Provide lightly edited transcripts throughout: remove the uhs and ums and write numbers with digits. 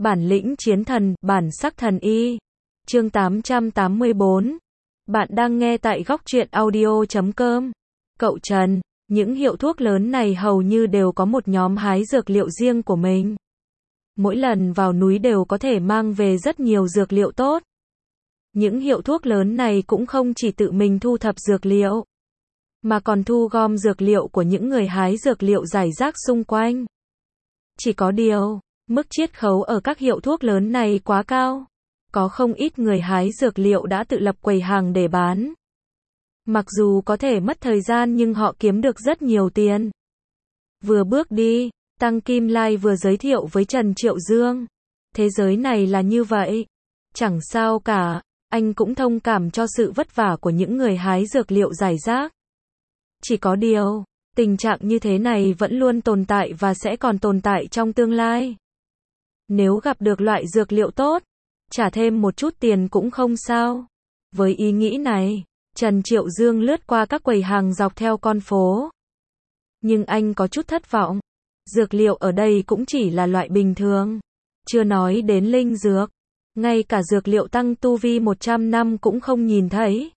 Bản lĩnh chiến thần, bản sắc thần y. Chương 884. Bạn đang nghe tại góc truyện audio.com. Cậu Trần, những hiệu thuốc lớn này hầu như đều có một nhóm hái dược liệu riêng của mình. Mỗi lần vào núi đều có thể mang về rất nhiều dược liệu tốt. Những hiệu thuốc lớn này cũng không chỉ tự mình thu thập dược liệu, mà còn thu gom dược liệu của những người hái dược liệu rải rác xung quanh. Chỉ có điều, mức chiết khấu ở các hiệu thuốc lớn này quá cao. Có không ít người hái dược liệu đã tự lập quầy hàng để bán. Mặc dù có thể mất thời gian nhưng họ kiếm được rất nhiều tiền. Vừa bước đi, Tăng Kim Lai vừa giới thiệu với Trần Triệu Dương. Thế giới này là như vậy. Chẳng sao cả, anh cũng thông cảm cho sự vất vả của những người hái dược liệu rải rác. Chỉ có điều, tình trạng như thế này vẫn luôn tồn tại và sẽ còn tồn tại trong tương lai. Nếu gặp được loại dược liệu tốt, trả thêm một chút tiền cũng không sao. Với ý nghĩ này, Trần Triệu Dương lướt qua các quầy hàng dọc theo con phố. Nhưng anh có chút thất vọng. Dược liệu ở đây cũng chỉ là loại bình thường. Chưa nói đến linh dược. Ngay cả dược liệu tăng tu vi 100 năm cũng không nhìn thấy.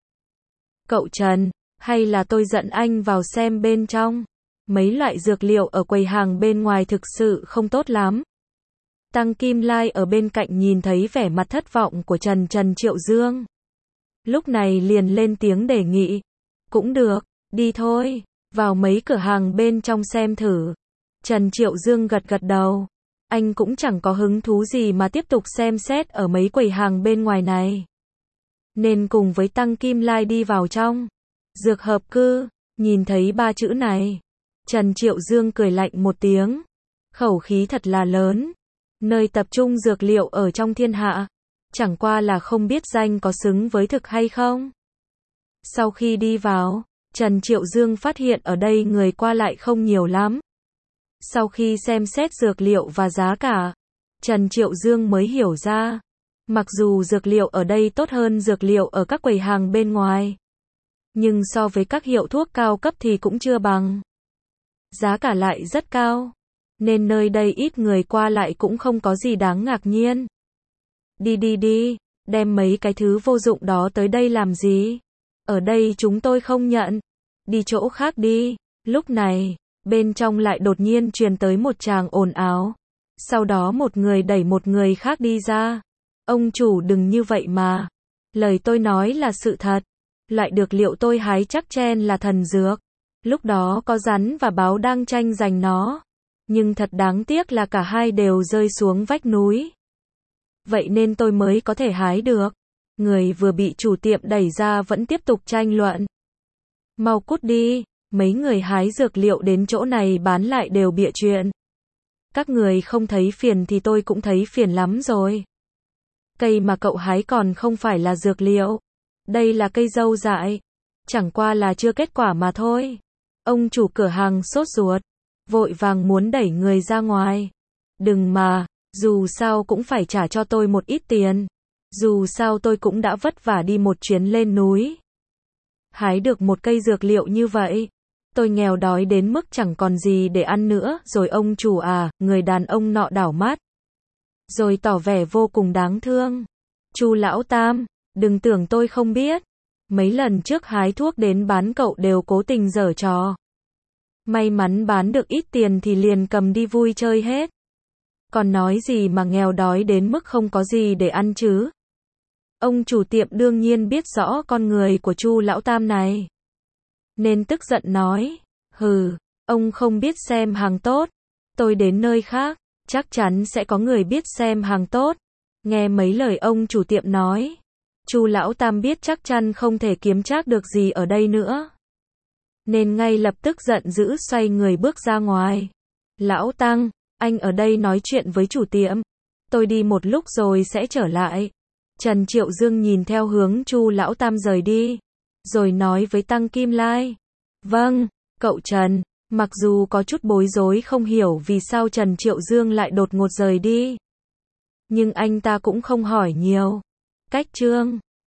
Cậu Trần, hay là tôi dẫn anh vào xem bên trong. Mấy loại dược liệu ở quầy hàng bên ngoài thực sự không tốt lắm. Tăng Kim Lai ở bên cạnh nhìn thấy vẻ mặt thất vọng của Trần Triệu Dương. Lúc này liền lên tiếng đề nghị. Cũng được, đi thôi, vào mấy cửa hàng bên trong xem thử. Trần Triệu Dương gật đầu. Anh cũng chẳng có hứng thú gì mà tiếp tục xem xét ở mấy quầy hàng bên ngoài này. Nên cùng với Tăng Kim Lai đi vào trong. Dược hợp cư, nhìn thấy ba chữ này. Trần Triệu Dương cười lạnh một tiếng. Khẩu khí thật là lớn. Nơi tập trung dược liệu ở trong thiên hạ. Chẳng qua là không biết danh có xứng với thực hay không. Sau khi đi vào, Trần Triệu Dương phát hiện ở đây người qua lại không nhiều lắm. Sau khi xem xét dược liệu và giá cả, Trần Triệu Dương mới hiểu ra. Mặc dù dược liệu ở đây tốt hơn dược liệu ở các quầy hàng bên ngoài, nhưng so với các hiệu thuốc cao cấp thì cũng chưa bằng. Giá cả lại rất cao. Nên nơi đây ít người qua lại cũng không có gì đáng ngạc nhiên. Đi, đem mấy cái thứ vô dụng đó tới đây làm gì? Ở đây chúng tôi không nhận. Đi chỗ khác đi. Lúc này, bên trong lại đột nhiên truyền tới một tràng ồn ào. Sau đó một người đẩy một người khác đi ra. Ông chủ đừng như vậy mà. Lời tôi nói là sự thật. Loại dược liệu tôi hái chắc chen là thần dược. Lúc đó có rắn và báo đang tranh giành nó. Nhưng thật đáng tiếc là cả hai đều rơi xuống vách núi. Vậy nên tôi mới có thể hái được. Người vừa bị chủ tiệm đẩy ra vẫn tiếp tục tranh luận. Mau cút đi, mấy người hái dược liệu đến chỗ này bán lại đều bịa chuyện. Các người không thấy phiền thì tôi cũng thấy phiền lắm rồi. Cây mà cậu hái còn không phải là dược liệu. Đây là cây dâu dại. Chẳng qua là chưa kết quả mà thôi. Ông chủ cửa hàng sốt ruột. Vội vàng muốn đẩy người ra ngoài. Đừng mà, dù sao cũng phải trả cho tôi một ít tiền. Dù sao tôi cũng đã vất vả đi một chuyến lên núi. Hái được một cây dược liệu như vậy. Tôi nghèo đói đến mức chẳng còn gì để ăn nữa. Rồi ông chủ à, người đàn ông nọ đảo mắt. Rồi tỏ vẻ vô cùng đáng thương. Chu lão tam, đừng tưởng tôi không biết. Mấy lần trước hái thuốc đến bán cậu đều cố tình giở trò. May mắn bán được ít tiền thì liền cầm đi vui chơi hết. Còn nói gì mà nghèo đói đến mức không có gì để ăn chứ. Ông chủ tiệm đương nhiên biết rõ con người của Chu lão tam này. Nên tức giận nói. Hừ, ông không biết xem hàng tốt. Tôi đến nơi khác, chắc chắn sẽ có người biết xem hàng tốt. Nghe mấy lời ông chủ tiệm nói, Chu lão tam biết chắc chắn không thể kiếm trác được gì ở đây nữa. Nên ngay lập tức giận dữ xoay người bước ra ngoài. Lão Tăng, anh ở đây nói chuyện với chủ tiệm. Tôi đi một lúc rồi sẽ trở lại. Trần Triệu Dương nhìn theo hướng Chu lão tam rời đi. Rồi nói với Tăng Kim Lai. Vâng, cậu Trần. Mặc dù có chút bối rối không hiểu vì sao Trần Triệu Dương lại đột ngột rời đi. Nhưng anh ta cũng không hỏi nhiều. Cách chương